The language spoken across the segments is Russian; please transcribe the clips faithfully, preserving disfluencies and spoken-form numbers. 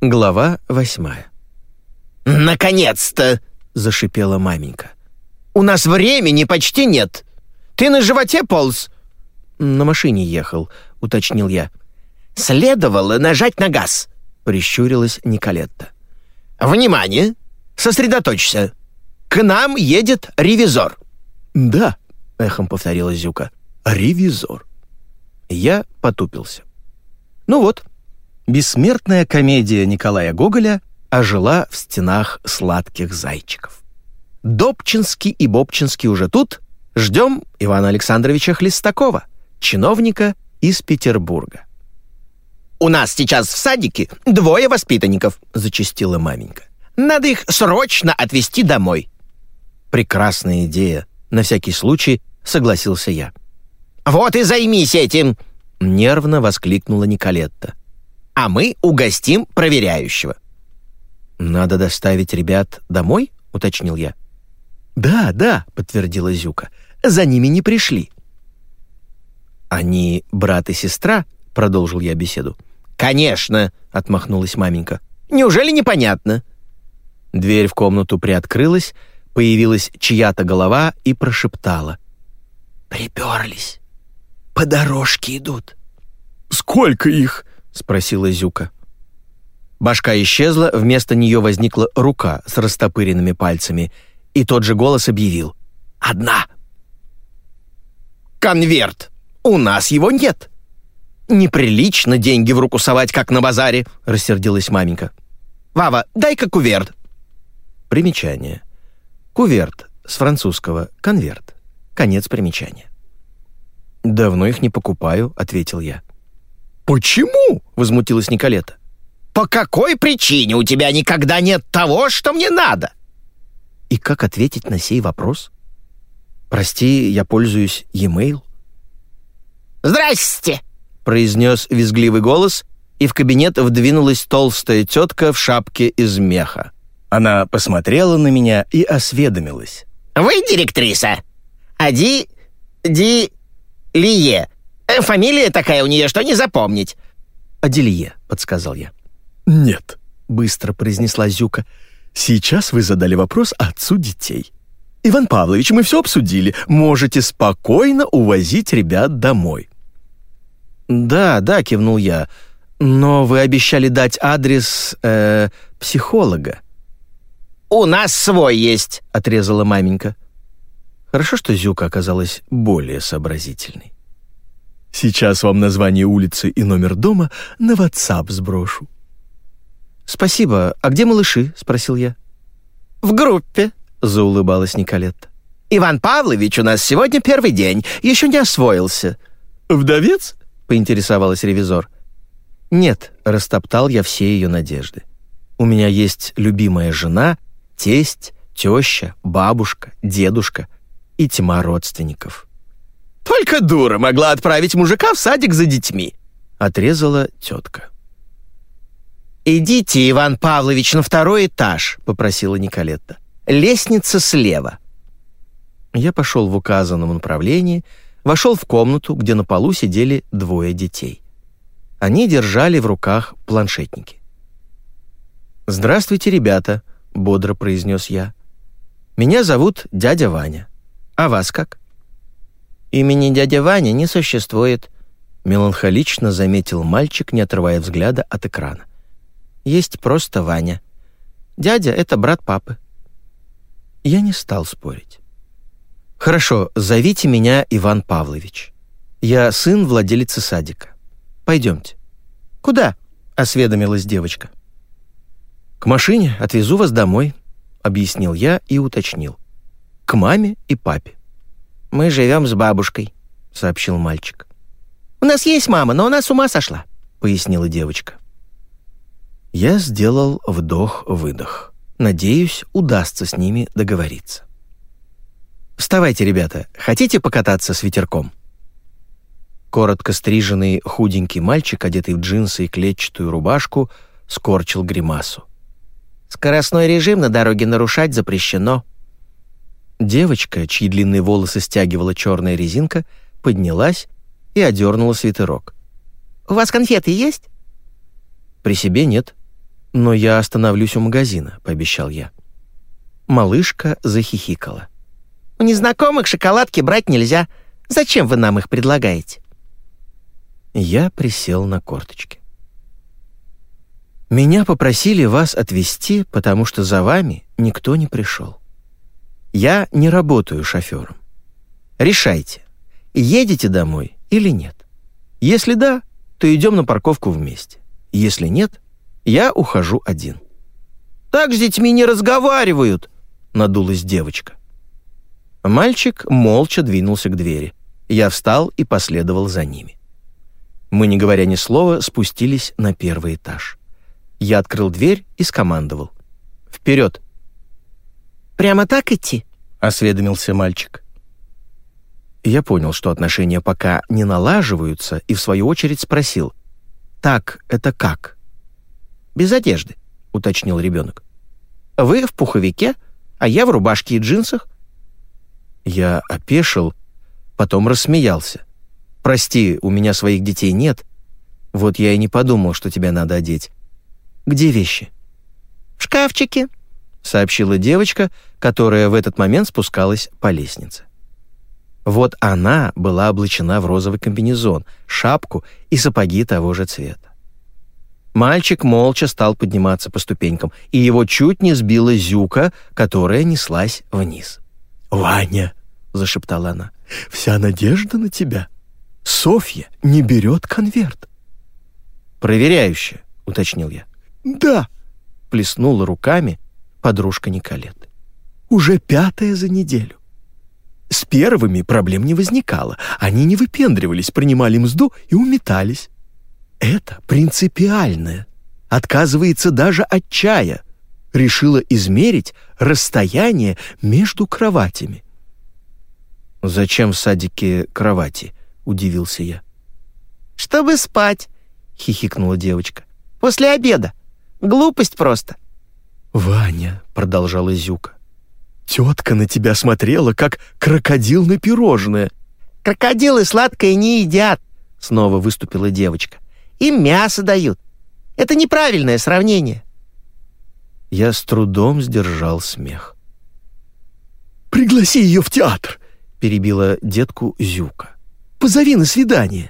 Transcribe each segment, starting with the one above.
Глава восьмая. «Наконец-то!» — зашипела маменька. «У нас времени почти нет. Ты на животе полз?» «На машине ехал», — уточнил я. «Следовало нажать на газ», — прищурилась Николетта. «Внимание! Сосредоточься. К нам едет ревизор». «Да», — эхом повторила Зюка. «Ревизор». Я потупился. Ну вот, бессмертная комедия Николая Гоголя ожила в стенах сладких зайчиков. Добчинский и Бобчинский уже тут. Ждем Ивана Александровича Хлестакова, чиновника из Петербурга. «У нас сейчас в садике двое воспитанников», — зачастила маменька. «Надо их срочно отвезти домой». «Прекрасная идея. На всякий случай согласился я». «Вот и займись этим!» — нервно воскликнула Николетта. «А мы угостим проверяющего». «Надо доставить ребят домой?» — уточнил я. «Да, да», — подтвердила Зюка. «За ними не пришли». «Они брат и сестра?» — продолжил я беседу. «Конечно», — отмахнулась маменька. «Неужели непонятно?» Дверь в комнату приоткрылась, появилась чья-то голова и прошептала. «Приперлись. По дорожке идут». «Сколько их?» — спросила Зюка. Башка исчезла, вместо нее возникла рука с растопыренными пальцами, и тот же голос объявил: «Одна». «Конверт! У нас его нет!» «Неприлично деньги в руку совать, как на базаре», — рассердилась маменька. «Вава, дай-ка куверт». Примечание. Куверт, с французского «конверт». Конец примечания. «Давно их не покупаю», — ответил я. «Почему?» — возмутилась Николетта. «По какой причине у тебя никогда нет того, что мне надо?» И как ответить на сей вопрос? «Прости, я пользуюсь e-mail». «Здрасте!» — произнес визгливый голос, и в кабинет вдвинулась толстая тетка в шапке из меха. Она посмотрела на меня и осведомилась. «Вы директриса? Ади... Ди... Лие. Фамилия такая у нее, что не запомнить». «Аделье», — подсказал я. «Нет», — быстро произнесла Зюка. «Сейчас вы задали вопрос отцу детей. Иван Павлович, мы все обсудили. Можете спокойно увозить ребят домой». «Да, да», — кивнул я. «Но вы обещали дать адрес э, психолога». «У нас свой есть», — отрезала маменька. Хорошо, что Зюка оказалась более сообразительной. «Сейчас вам название улицы и номер дома на WhatsApp сброшу». «Спасибо. А где малыши?» — спросил я. «В группе», — заулыбалась Николетта. «Иван Павлович у нас сегодня первый день, еще не освоился». «Вдовец?» — поинтересовалась ревизор. «Нет», — растоптал я все ее надежды. «У меня есть любимая жена, тесть, теща, бабушка, дедушка и тьма родственников». «Только дура могла отправить мужика в садик за детьми», — отрезала тетка. «Идите, Иван Павлович, на второй этаж», — попросила Николетта. «Лестница слева». Я пошел в указанном направлении, вошел в комнату, где на полу сидели двое детей. Они держали в руках планшетники. «Здравствуйте, ребята», — бодро произнес я. «Меня зовут дядя Ваня. А вас как?» «Имени дядя Ваня не существует», — меланхолично заметил мальчик, не отрывая взгляда от экрана. «Есть просто Ваня. Дядя — это брат папы». Я не стал спорить. «Хорошо, зовите меня Иван Павлович. Я сын владелицы садика. Пойдемте». «Куда?» — осведомилась девочка. «К машине, отвезу вас домой», — объяснил я и уточнил. «К маме и папе». «Мы живем с бабушкой», — сообщил мальчик. «У нас есть мама, но она с ума сошла», — пояснила девочка. Я сделал вдох-выдох. Надеюсь, удастся с ними договориться. «Вставайте, ребята, хотите покататься с ветерком?» Коротко стриженный худенький мальчик, одетый в джинсы и клетчатую рубашку, скорчил гримасу. «Скоростной режим на дороге нарушать запрещено». Девочка, чьи длинные волосы стягивала черная резинка, поднялась и одернула свитерок. «У вас конфеты есть?» «При себе нет». «Но я остановлюсь у магазина», — пообещал я. Малышка захихикала. «У незнакомых шоколадки брать нельзя. Зачем вы нам их предлагаете?» Я присел на корточки. «Меня попросили вас отвезти, потому что за вами никто не пришел. Я не работаю шофером. Решайте, едете домой или нет. Если да, то идем на парковку вместе. Если нет, я ухожу один». «Так с детьми не разговаривают», — надулась девочка. Мальчик молча двинулся к двери. Я встал и последовал за ними. Мы, не говоря ни слова, спустились на первый этаж. Я открыл дверь и скомандовал: «Вперед!» «Прямо так идти?» — осведомился мальчик. Я понял, что отношения пока не налаживаются, и в свою очередь спросил: «Так, это как?» «Без одежды», — уточнил ребенок. «Вы в пуховике, а я в рубашке и джинсах». Я опешил, потом рассмеялся. «Прости, у меня своих детей нет. Вот я и не подумал, что тебя надо одеть. Где вещи?» «В шкафчике», — сообщила девочка, которая в этот момент спускалась по лестнице. Вот она была облачена в розовый комбинезон, шапку и сапоги того же цвета. Мальчик молча стал подниматься по ступенькам, и его чуть не сбила Зюка, которая неслась вниз. «Ваня», — зашептала она, — «вся надежда на тебя. Софья не берет конверт». «Проверяющая», — уточнил я. «Да», — плеснула руками подружка Николеты. «Уже пятая за неделю. С первыми проблем не возникало. Они не выпендривались, принимали мзду и уметались. Это принципиальное. Отказывается даже от чая. Решила измерить расстояние между кроватями». «Зачем в садике кровати?» — удивился я. «Чтобы спать», — хихикнула девочка. «После обеда. Глупость просто». «Ваня», — продолжала Зюка, — «тетка на тебя смотрела, как крокодил на пирожное». «Крокодилы сладкое не едят», — снова выступила девочка. «Им мясо дают. Это неправильное сравнение». Я с трудом сдержал смех. «Пригласи ее в театр», — перебила детку Зюка. «Позови на свидание».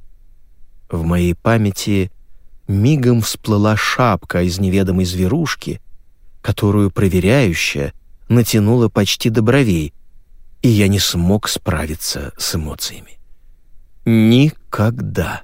В моей памяти мигом всплыла шапка из неведомой зверушки, которую проверяющая натянула почти до бровей, и я не смог справиться с эмоциями. Никогда.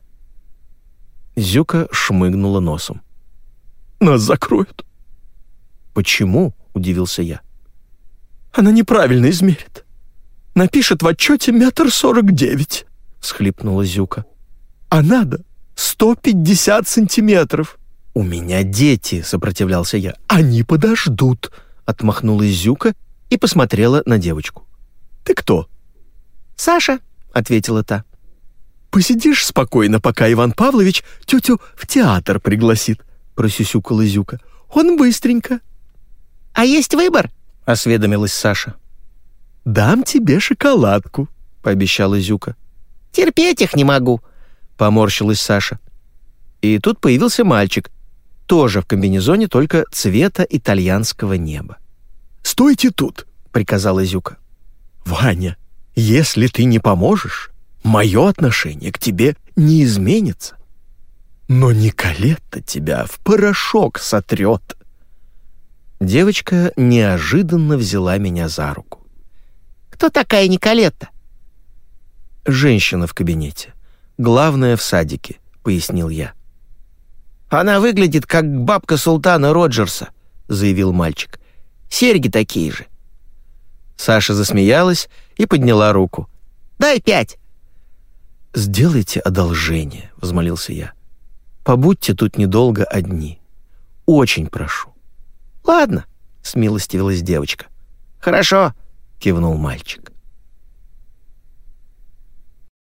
Зюка шмыгнула носом. «Нас закроют». «Почему?» — удивился я. «Она неправильно измерит. Напишет в отчете метр сорок девять», — всхлипнула Зюка. «А надо сто пятьдесят сантиметров». «У меня дети», — сопротивлялся я. «Они подождут», — отмахнулась Зюка и посмотрела на девочку. «Ты кто?» «Саша», — ответила та. «Посидишь спокойно, пока Иван Павлович тетю в театр пригласит», — просюсюкала Зюка. «Он быстренько». «А есть выбор?» — осведомилась Саша. «Дам тебе шоколадку», — пообещала Зюка. «Терпеть их не могу», — поморщилась Саша. И тут появился мальчик, тоже в комбинезоне, только цвета итальянского неба. «Стойте тут», — приказала Зюка. «Ваня, если ты не поможешь, мое отношение к тебе не изменится. Но Николетта тебя в порошок сотрет». Девочка неожиданно взяла меня за руку. «Кто такая Николетта?» «Женщина в кабинете. Главная в садике», — пояснил я. «Она выглядит, как бабка султана Роджерса», — заявил мальчик. «Серьги такие же». Саша засмеялась и подняла руку. «Дай пять». «Сделайте одолжение», — взмолился я. «Побудьте тут недолго одни. Очень прошу». «Ладно», — смилостивилась девочка. «Хорошо», — кивнул мальчик.